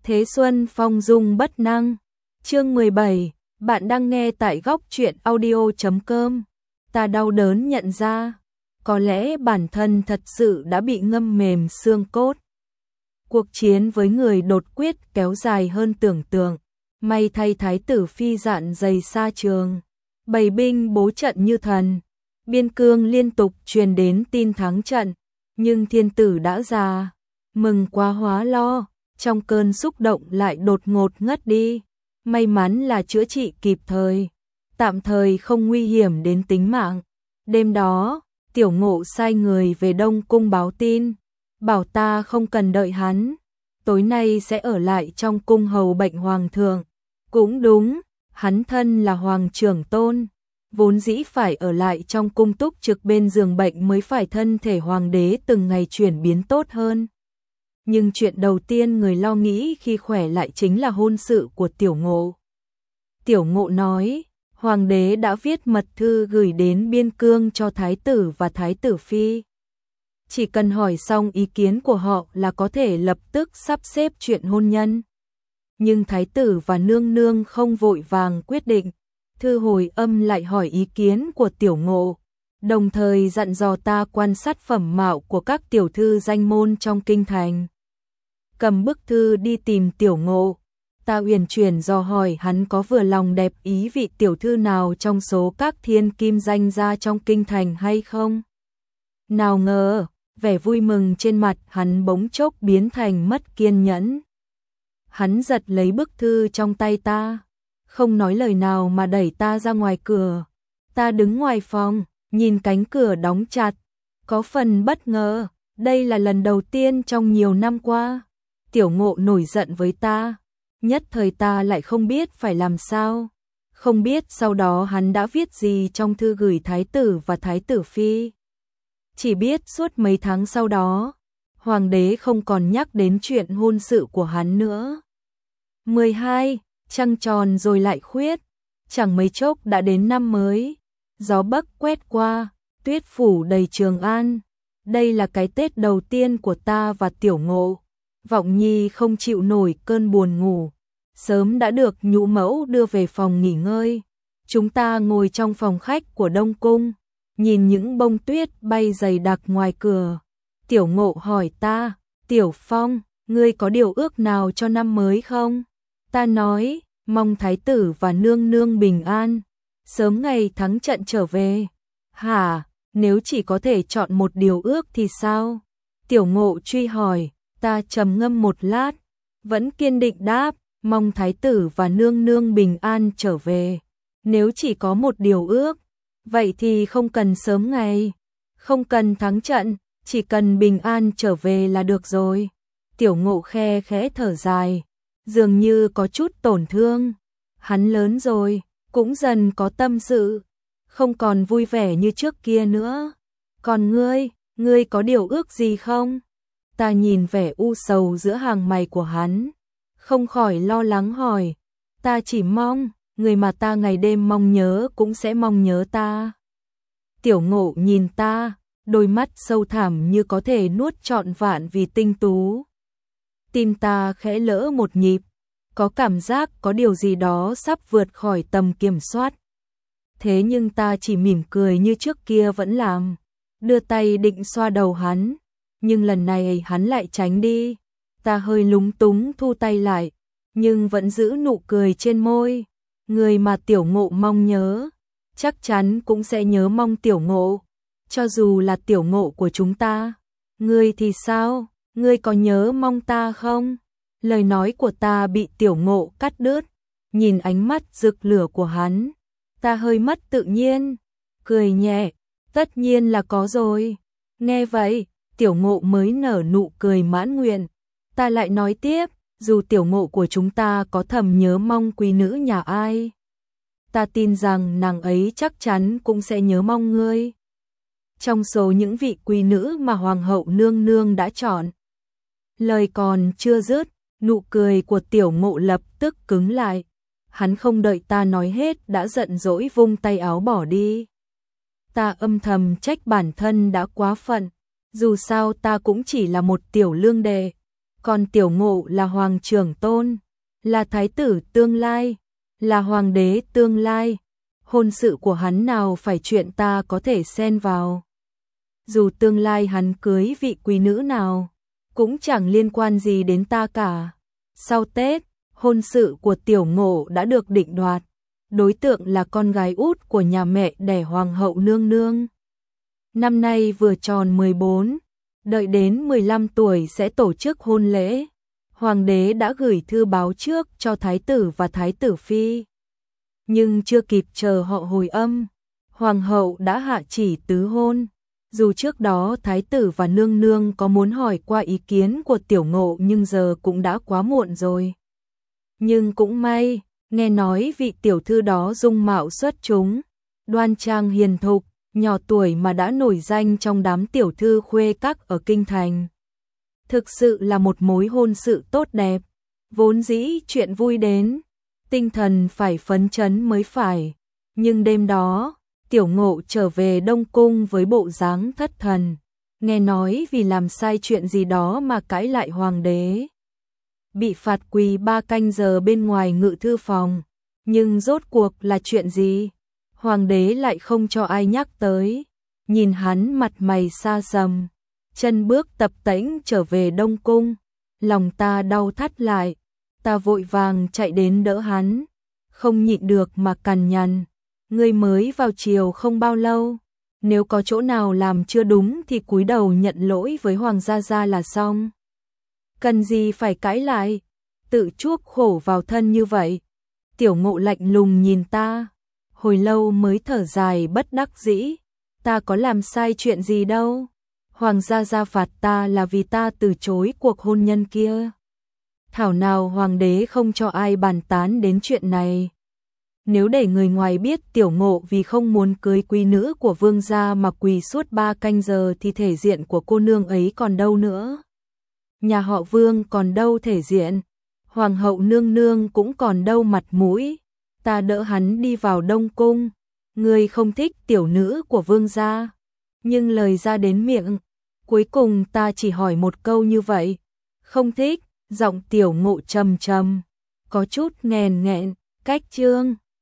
Thế xuân phong dung bất năng. Chương 17, bạn đang nghe tại góc truyện audio.com. Ta đau đớn nhận ra, có lẽ bản thân thật sự đã bị ngâm mềm xương cốt. Cuộc chiến với người đột quyết kéo dài hơn tưởng tượng. May thay thái tử phi dạn dày xa trường, bày binh bố trận như thần. Biên cương liên tục truyền đến tin thắng trận, nhưng thiên tử đã già, mừng quá hóa lo, trong cơn xúc động lại đột ngột ngất đi. May mắn là chữa trị kịp thời, tạm thời không nguy hiểm đến tính mạng. Đêm đó, Tiểu Ngộ sai người về Đông Cung báo tin, bảo ta không cần đợi hắn, tối nay sẽ ở lại trong cung hầu bệnh hoàng thượng. Cũng đúng, hắn thân là hoàng trưởng tôn, vốn dĩ phải ở lại trong cung túc trực bên giường bệnh mới phải thân thể hoàng đế từng ngày chuyển biến tốt hơn. Nhưng chuyện đầu tiên người lo nghĩ khi khỏe lại chính là hôn sự của Tiểu Ngộ. Tiểu Ngộ nói, hoàng đế đã viết mật thư gửi đến biên cương cho thái tử và thái tử phi. Chỉ cần hỏi xong ý kiến của họ là có thể lập tức sắp xếp chuyện hôn nhân. Nhưng thái tử và nương nương không vội vàng quyết định, thư hồi âm lại hỏi ý kiến của Tiểu Ngộ, đồng thời dặn dò ta quan sát phẩm mạo của các tiểu thư danh môn trong kinh thành. Cầm bức thư đi tìm Tiểu Ngộ, ta uyển chuyển dò hỏi hắn có vừa lòng đẹp ý vị tiểu thư nào trong số các thiên kim danh gia trong kinh thành hay không. Nào ngờ, vẻ vui mừng trên mặt hắn bỗng chốc biến thành mất kiên nhẫn. Hắn giật lấy bức thư trong tay ta, không nói lời nào mà đẩy ta ra ngoài cửa. Ta đứng ngoài phòng, nhìn cánh cửa đóng chặt, có phần bất ngờ, đây là lần đầu tiên trong nhiều năm qua. Tiểu Ngộ nổi giận với ta, nhất thời ta lại không biết phải làm sao. Không biết sau đó hắn đã viết gì trong thư gửi thái tử và thái tử phi. Chỉ biết suốt mấy tháng sau đó, hoàng đế không còn nhắc đến chuyện hôn sự của hắn nữa. 12. Trăng tròn rồi lại khuyết, chẳng mấy chốc đã đến năm mới. Gió bấc quét qua, tuyết phủ đầy Trường An. Đây là cái Tết đầu tiên của ta và Tiểu Ngộ. Vọng Nhi không chịu nổi cơn buồn ngủ, sớm đã được nhũ mẫu đưa về phòng nghỉ ngơi. Chúng ta ngồi trong phòng khách của Đông Cung, nhìn những bông tuyết bay dày đặc ngoài cửa. Tiểu Ngộ hỏi ta, Tiểu Phong, ngươi có điều ước nào cho năm mới không? Ta nói, mong thái tử và nương nương bình an, sớm ngày thắng trận trở về. Hả, nếu chỉ có thể chọn một điều ước thì sao? Tiểu Ngộ truy hỏi. Ta trầm ngâm một lát, vẫn kiên định đáp, mong thái tử và nương nương bình an trở về. Nếu chỉ có một điều ước, vậy thì không cần sớm ngày, không cần thắng trận, chỉ cần bình an trở về là được rồi. Tiểu Ngộ khe khẽ thở dài, dường như có chút tổn thương. Hắn lớn rồi, cũng dần có tâm sự, không còn vui vẻ như trước kia nữa. Còn ngươi có điều ước gì không? Ta nhìn vẻ u sầu giữa hàng mày của hắn, không khỏi lo lắng hỏi, ta chỉ mong, người mà ta ngày đêm mong nhớ cũng sẽ mong nhớ ta. Tiểu Ngộ nhìn ta, đôi mắt sâu thẳm như có thể nuốt trọn vạn vì tinh tú. Tim ta khẽ lỡ một nhịp, có cảm giác có điều gì đó sắp vượt khỏi tầm kiểm soát. Thế nhưng ta chỉ mỉm cười như trước kia vẫn làm, đưa tay định xoa đầu hắn. Nhưng lần này hắn lại tránh đi. Ta hơi lúng túng thu tay lại, nhưng vẫn giữ nụ cười trên môi. Người mà Tiểu Ngộ mong nhớ, chắc chắn cũng sẽ nhớ mong Tiểu Ngộ, cho dù là Tiểu Ngộ của chúng ta. Ngươi thì sao? Ngươi có nhớ mong ta không? Lời nói của ta bị Tiểu Ngộ cắt đứt. Nhìn ánh mắt rực lửa của hắn, ta hơi mất tự nhiên, cười nhẹ, tất nhiên là có rồi. Nghe vậy, Tiểu Ngộ mới nở nụ cười mãn nguyện. Ta lại nói tiếp, dù Tiểu Ngộ của chúng ta có thầm nhớ mong quý nữ nhà ai, ta tin rằng nàng ấy chắc chắn cũng sẽ nhớ mong ngươi. Trong số những vị quý nữ mà Hoàng hậu nương nương đã chọn. Lời còn chưa dứt, nụ cười của Tiểu Ngộ lập tức cứng lại. Hắn không đợi ta nói hết đã giận dỗi vung tay áo bỏ đi. Ta âm thầm trách bản thân đã quá phận. Dù sao ta cũng chỉ là một tiểu lương đệ, còn Tiểu Ngộ là hoàng trưởng tôn, là thái tử tương lai, là hoàng đế tương lai. Hôn sự của hắn nào phải chuyện ta có thể xen vào. Dù tương lai hắn cưới vị quý nữ nào, cũng chẳng liên quan gì đến ta cả. Sau Tết, hôn sự của Tiểu Ngộ đã được định đoạt. Đối tượng là con gái út của nhà mẹ đẻ Hoàng hậu nương nương. Năm nay vừa tròn 14, đợi đến 15 tuổi sẽ tổ chức hôn lễ. Hoàng đế đã gửi thư báo trước cho thái tử và thái tử phi. Nhưng chưa kịp chờ họ hồi âm, Hoàng hậu đã hạ chỉ tứ hôn. Dù trước đó thái tử và nương nương có muốn hỏi qua ý kiến của Tiểu Ngộ nhưng giờ cũng đã quá muộn rồi. Nhưng cũng may, nghe nói vị tiểu thư đó dung mạo xuất chúng, đoan trang hiền thục, nhỏ tuổi mà đã nổi danh trong đám tiểu thư khuê các ở kinh thành. Thực sự là một mối hôn sự tốt đẹp, vốn dĩ chuyện vui đến, tinh thần phải phấn chấn mới phải. Nhưng đêm đó, Tiểu Ngộ trở về Đông Cung với bộ dáng thất thần, nghe nói vì làm sai chuyện gì đó mà cãi lại hoàng đế. Bị phạt quỳ 3 canh giờ bên ngoài ngự thư phòng, nhưng rốt cuộc là chuyện gì? Hoàng đế lại không cho ai nhắc tới, nhìn hắn mặt mày xa sầm, chân bước tập tễnh trở về Đông Cung, lòng ta đau thắt lại, ta vội vàng chạy đến đỡ hắn, không nhịn được mà cằn nhằn, ngươi mới vào triều không bao lâu, nếu có chỗ nào làm chưa đúng thì cúi đầu nhận lỗi với Hoàng gia gia là xong. Cần gì phải cãi lại, tự chuốc khổ vào thân như vậy. Tiểu Ngộ lạnh lùng nhìn ta, hồi lâu mới thở dài bất đắc dĩ, ta có làm sai chuyện gì đâu. Hoàng gia gia phạt ta là vì ta từ chối cuộc hôn nhân kia. Thảo nào hoàng đế không cho ai bàn tán đến chuyện này. Nếu để người ngoài biết Tiểu Ngộ vì không muốn cưới quý nữ của vương gia mà quỳ suốt 3 canh giờ thì thể diện của cô nương ấy còn đâu nữa. Nhà họ Vương còn đâu thể diện, Hoàng hậu nương nương cũng còn đâu mặt mũi. Ta đỡ hắn đi vào Đông Cung, ngươi không thích tiểu nữ của vương gia. Nhưng lời ra đến miệng, cuối cùng ta chỉ hỏi một câu như vậy. Không thích, giọng Tiểu Ngộ trầm trầm, có chút nghẹn nghẹn, cách chương.